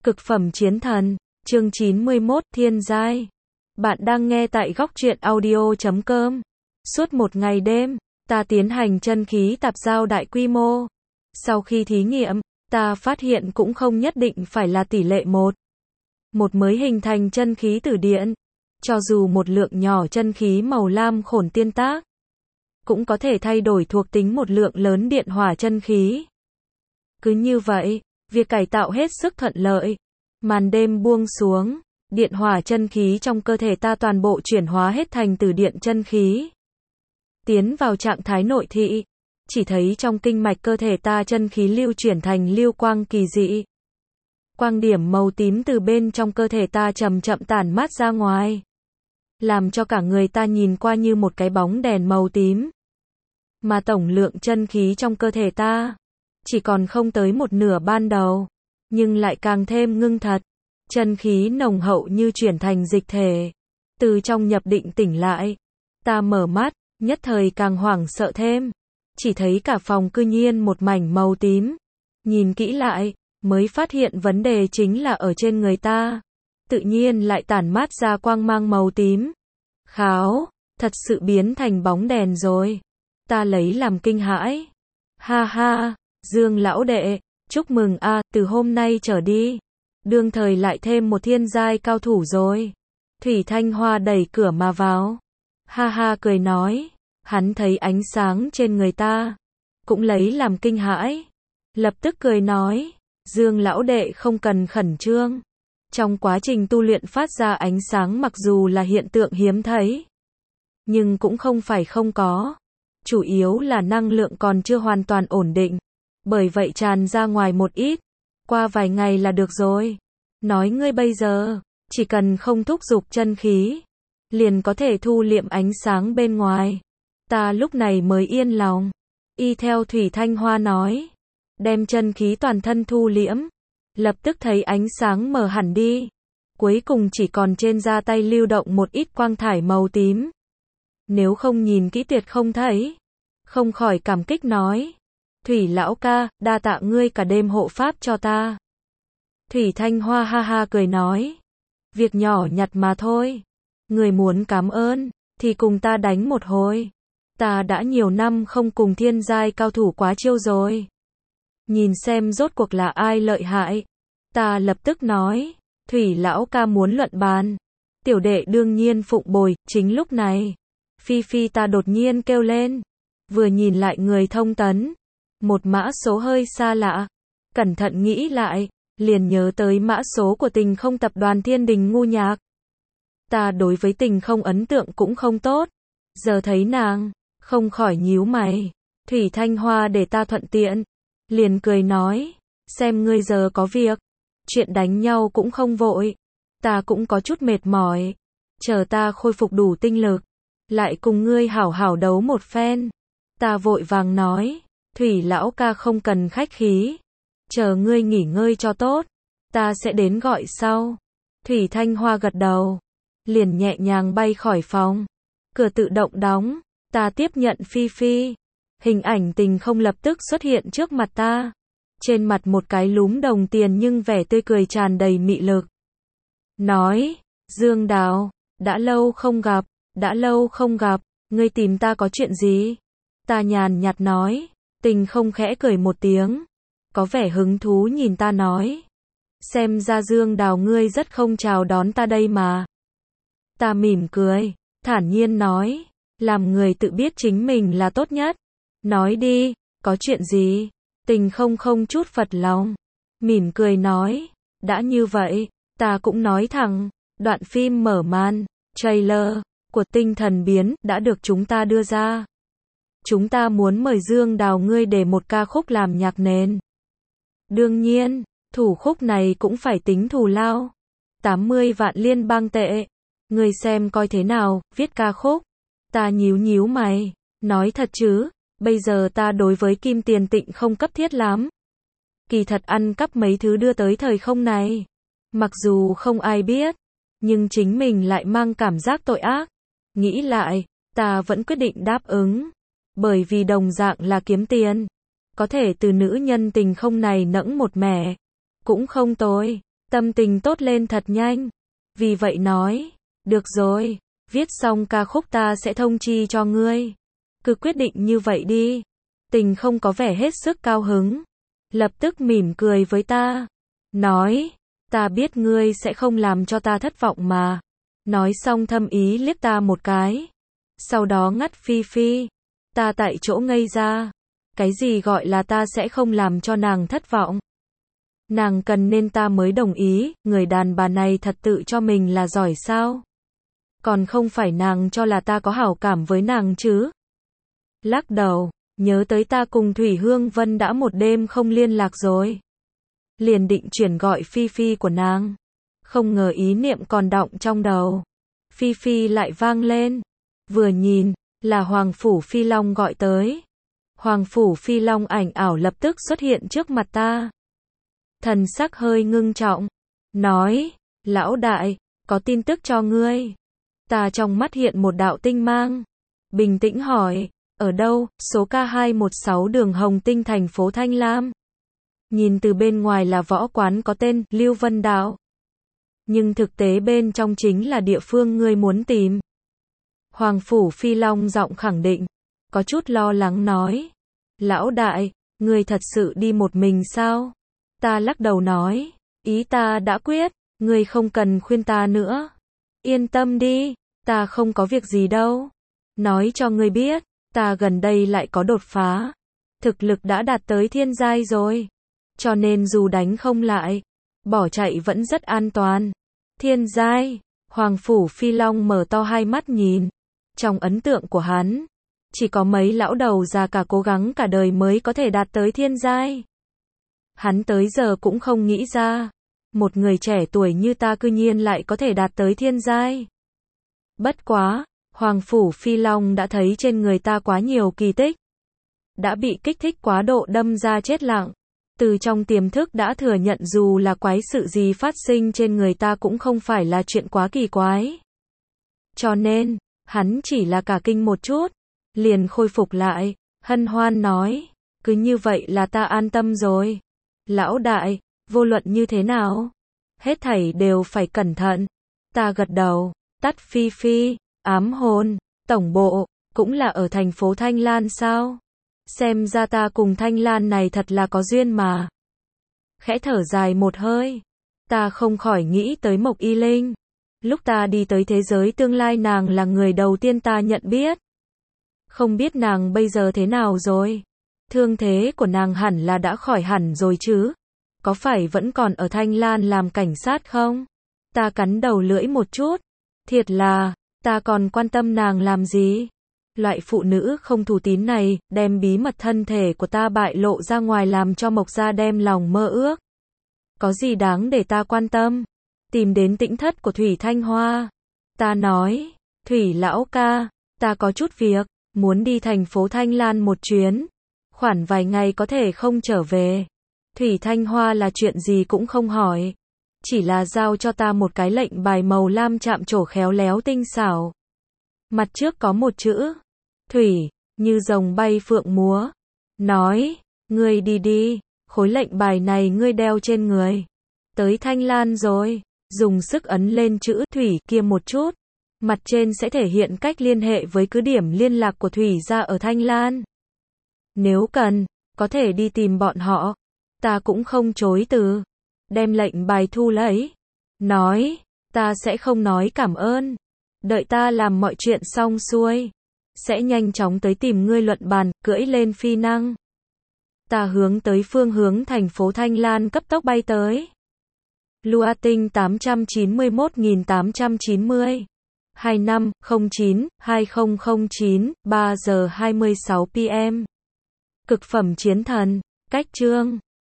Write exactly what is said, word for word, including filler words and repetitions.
Cực phẩm chiến thần, chương chín mươi mốt, Thiên giai. Bạn đang nghe tại góc truyện audio chấm com. Suốt một ngày đêm, ta tiến hành chân khí tạp giao đại quy mô. Sau khi thí nghiệm, ta phát hiện cũng không nhất định phải là tỷ lệ một. Một mới hình thành chân khí tử điện. Cho dù một lượng nhỏ chân khí màu lam khổn tiên tác, cũng có thể thay đổi thuộc tính một lượng lớn điện hỏa chân khí. Cứ như vậy, việc cải tạo hết sức thuận lợi. Màn đêm buông xuống, điện hỏa chân khí trong cơ thể ta toàn bộ chuyển hóa hết thành tử điện chân khí. Tiến vào trạng thái nội thị, chỉ thấy trong kinh mạch cơ thể ta chân khí lưu chuyển thành lưu quang kỳ dị. Quang điểm màu tím từ bên trong cơ thể ta chậm chậm tản mát ra ngoài, làm cho cả người ta nhìn qua như một cái bóng đèn màu tím. Mà tổng lượng chân khí trong cơ thể ta chỉ còn không tới một nửa ban đầu, nhưng lại càng thêm ngưng thật. Chân khí nồng hậu như chuyển thành dịch thể. Từ trong nhập định tỉnh lại, ta mở mắt, nhất thời càng hoảng sợ thêm. Chỉ thấy cả phòng cư nhiên một mảnh màu tím. Nhìn kỹ lại, mới phát hiện vấn đề chính là ở trên người ta. Tự nhiên lại tản mát ra quang mang màu tím. Kháo, thật sự biến thành bóng đèn rồi. Ta lấy làm kinh hãi. Ha ha, Dương lão đệ, chúc mừng a, à, từ hôm nay trở đi, đương thời lại thêm một thiên giai cao thủ rồi. Thủy Thanh Hoa đẩy cửa mà vào. Ha ha cười nói, hắn thấy ánh sáng trên người ta, cũng lấy làm kinh hãi. Lập tức cười nói, Dương lão đệ không cần khẩn trương. Trong quá trình tu luyện phát ra ánh sáng mặc dù là hiện tượng hiếm thấy, nhưng cũng không phải không có. Chủ yếu là năng lượng còn chưa hoàn toàn ổn định. Bởi vậy tràn ra ngoài một ít, qua vài ngày là được rồi. Nói ngươi bây giờ, chỉ cần không thúc giục chân khí, liền có thể thu liệm ánh sáng bên ngoài. Ta lúc này mới yên lòng. Y theo Thủy Thanh Hoa nói, đem chân khí toàn thân thu liễm, lập tức thấy ánh sáng mở hẳn đi. Cuối cùng chỉ còn trên da tay lưu động một ít quang thải màu tím. Nếu không nhìn kỹ tuyệt không thấy. Không khỏi cảm kích nói, Thủy lão ca, đa tạ ngươi cả đêm hộ pháp cho ta. Thủy Thanh Hoa ha ha cười nói, việc nhỏ nhặt mà thôi. Người muốn cảm ơn, thì cùng ta đánh một hồi. Ta đã nhiều năm không cùng thiên giai cao thủ quá chiêu rồi. Nhìn xem rốt cuộc là ai lợi hại. Ta lập tức nói, Thủy lão ca muốn luận bàn. Tiểu đệ đương nhiên phụng bồi. Chính lúc này, Phi Phi ta đột nhiên kêu lên. Vừa nhìn lại người thông tấn, một mã số hơi xa lạ. Cẩn thận nghĩ lại, liền nhớ tới mã số của Tình Không tập đoàn Thiên Đình Ngu Nhạc. Ta đối với Tình Không ấn tượng cũng không tốt. Giờ thấy nàng, không khỏi nhíu mày. Thủy Thanh Hoa để ta thuận tiện, liền cười nói, xem ngươi giờ có việc, chuyện đánh nhau cũng không vội. Ta cũng có chút mệt mỏi, chờ ta khôi phục đủ tinh lực, lại cùng ngươi hảo hảo đấu một phen. Ta vội vàng nói, Thủy lão ca không cần khách khí, chờ ngươi nghỉ ngơi cho tốt, ta sẽ đến gọi sau. Thủy Thanh Hoa gật đầu, liền nhẹ nhàng bay khỏi phòng. Cửa tự động đóng, ta tiếp nhận Phi Phi. Hình ảnh Tình Không lập tức xuất hiện trước mặt ta. Trên mặt một cái lúm đồng tiền nhưng vẻ tươi cười tràn đầy mị lực. Nói, Dương Đào, đã lâu không gặp, đã lâu không gặp, ngươi tìm ta có chuyện gì? Ta nhàn nhạt nói. Tình Không khẽ cười một tiếng, có vẻ hứng thú nhìn ta nói, xem ra Dương Đào ngươi rất không chào đón ta đây mà. Ta mỉm cười, thản nhiên nói, làm người tự biết chính mình là tốt nhất. Nói đi, có chuyện gì? Tình Không không chút phật lòng, mỉm cười nói, đã như vậy, ta cũng nói thẳng, đoạn phim mở màn, trailer của Tinh Thần Biến đã được chúng ta đưa ra. Chúng ta muốn mời Dương Đào ngươi để một ca khúc làm nhạc nền. Đương nhiên, thủ khúc này cũng phải tính thù lao. tám mươi vạn liên bang tệ. Ngươi xem coi thế nào, viết ca khúc. Ta nhíu nhíu mày, nói thật chứ, bây giờ ta đối với kim tiền tịnh không cấp thiết lắm. Kỳ thật ăn cắp mấy thứ đưa tới thời không này. Mặc dù không ai biết, nhưng chính mình lại mang cảm giác tội ác. Nghĩ lại, ta vẫn quyết định đáp ứng. Bởi vì đồng dạng là kiếm tiền, có thể từ nữ nhân Tình Không này nẫng một mẻ, cũng không tồi. tâm tình tốt lên thật nhanh. Vì vậy nói, được rồi, viết xong ca khúc ta sẽ thông chi cho ngươi. Cứ quyết định như vậy đi. Tình không có vẻ hết sức cao hứng. Lập tức mỉm cười với ta. Nói, ta biết ngươi sẽ không làm cho ta thất vọng mà. Nói xong thâm ý liếc ta một cái. Sau đó ngắt Phi Phi. Ta tại chỗ ngây ra. Cái gì gọi là ta sẽ không làm cho nàng thất vọng? Nàng cần nên ta mới đồng ý, người đàn bà này thật tự cho mình là giỏi sao? Còn không phải nàng cho là ta có hảo cảm với nàng chứ? Lắc đầu, nhớ tới ta cùng Thủy Hương Vân đã một đêm không liên lạc rồi. Liền định chuyển gọi Phi Phi của nàng. Không ngờ ý niệm còn đọng trong đầu. Phi Phi lại vang lên. Vừa nhìn, là Hoàng Phủ Phi Long gọi tới. Hoàng Phủ Phi Long ảnh ảo lập tức xuất hiện trước mặt ta. Thần sắc hơi ngưng trọng. Nói, lão đại, có tin tức cho ngươi. Ta trong mắt hiện một đạo tinh mang. Bình tĩnh hỏi, ở đâu? Số K hai một sáu đường Hồng Tinh thành phố Thanh Lam. Nhìn từ bên ngoài là võ quán có tên Lưu Vân Đạo. Nhưng thực tế bên trong chính là địa phương ngươi muốn tìm. Hoàng Phủ Phi Long giọng khẳng định. Có chút lo lắng nói. Lão đại, ngươi thật sự đi một mình sao? Ta lắc đầu nói. Ý ta đã quyết, ngươi không cần khuyên ta nữa. Yên tâm đi, ta không có việc gì đâu. Nói cho ngươi biết, ta gần đây lại có đột phá. Thực lực đã đạt tới thiên giai rồi. Cho nên dù đánh không lại, bỏ chạy vẫn rất an toàn. Thiên giai, Hoàng Phủ Phi Long mở to hai mắt nhìn. Trong ấn tượng của hắn, chỉ có mấy lão đầu già cả cố gắng cả đời mới có thể đạt tới thiên giai. Hắn tới giờ cũng không nghĩ ra, một người trẻ tuổi như ta cư nhiên lại có thể đạt tới thiên giai. Bất quá, Hoàng Phủ Phi Long đã thấy trên người ta quá nhiều kỳ tích. Đã bị kích thích quá độ đâm ra chết lặng. Từ trong tiềm thức đã thừa nhận dù là quái sự gì phát sinh trên người ta cũng không phải là chuyện quá kỳ quái. Cho nên, hắn chỉ là cả kinh một chút, liền khôi phục lại, hân hoan nói, cứ như vậy là ta an tâm rồi. Lão đại, vô luận như thế nào? Hết thảy đều phải cẩn thận. Ta gật đầu, tắt Phi Phi, ám hồn, tổng bộ, cũng là ở thành phố Thanh Lan sao? Xem ra ta cùng Thanh Lan này thật là có duyên mà. Khẽ thở dài một hơi, ta không khỏi nghĩ tới Mộc Y Linh. Lúc ta đi tới thế giới tương lai nàng là người đầu tiên ta nhận biết. Không biết nàng bây giờ thế nào rồi? Thương thế của nàng hẳn là đã khỏi hẳn rồi chứ? Có phải vẫn còn ở Thanh Lan làm cảnh sát không? Ta cắn đầu lưỡi một chút. Thiệt là, ta còn quan tâm nàng làm gì? Loại phụ nữ không thù tín này, đem bí mật thân thể của ta bại lộ ra ngoài làm cho Mộc gia đem lòng mơ ước. Có gì đáng để ta quan tâm? Tìm đến tĩnh thất của Thủy Thanh Hoa. Ta nói, Thủy lão ca, ta có chút việc, muốn đi thành phố Thanh Lan một chuyến. Khoảng vài ngày có thể không trở về. Thủy Thanh Hoa là chuyện gì cũng không hỏi. Chỉ là giao cho ta một cái lệnh bài màu lam chạm trổ khéo léo tinh xảo. Mặt trước có một chữ Thủy, như rồng bay phượng múa. Nói, ngươi đi đi, khối lệnh bài này ngươi đeo trên người. Tới Thanh Lan rồi, dùng sức ấn lên chữ Thủy kia một chút. Mặt trên sẽ thể hiện cách liên hệ với cứ điểm liên lạc của Thủy gia ở Thanh Lan. Nếu cần, có thể đi tìm bọn họ. Ta cũng không chối từ. Đem lệnh bài thu lấy. Nói, ta sẽ không nói cảm ơn. Đợi ta làm mọi chuyện xong xuôi. Sẽ nhanh chóng tới tìm ngươi luận bàn, cưỡi lên phi năng. Ta hướng tới phương hướng thành phố Thanh Lan cấp tốc bay tới. Lua tinh tám trăm chín mươi mốt nghìn tám trăm chín mươi. hai năm không chín hai không không chín, ba giờ hai mươi sáu p m. Cực phẩm chiến thần, cách chương.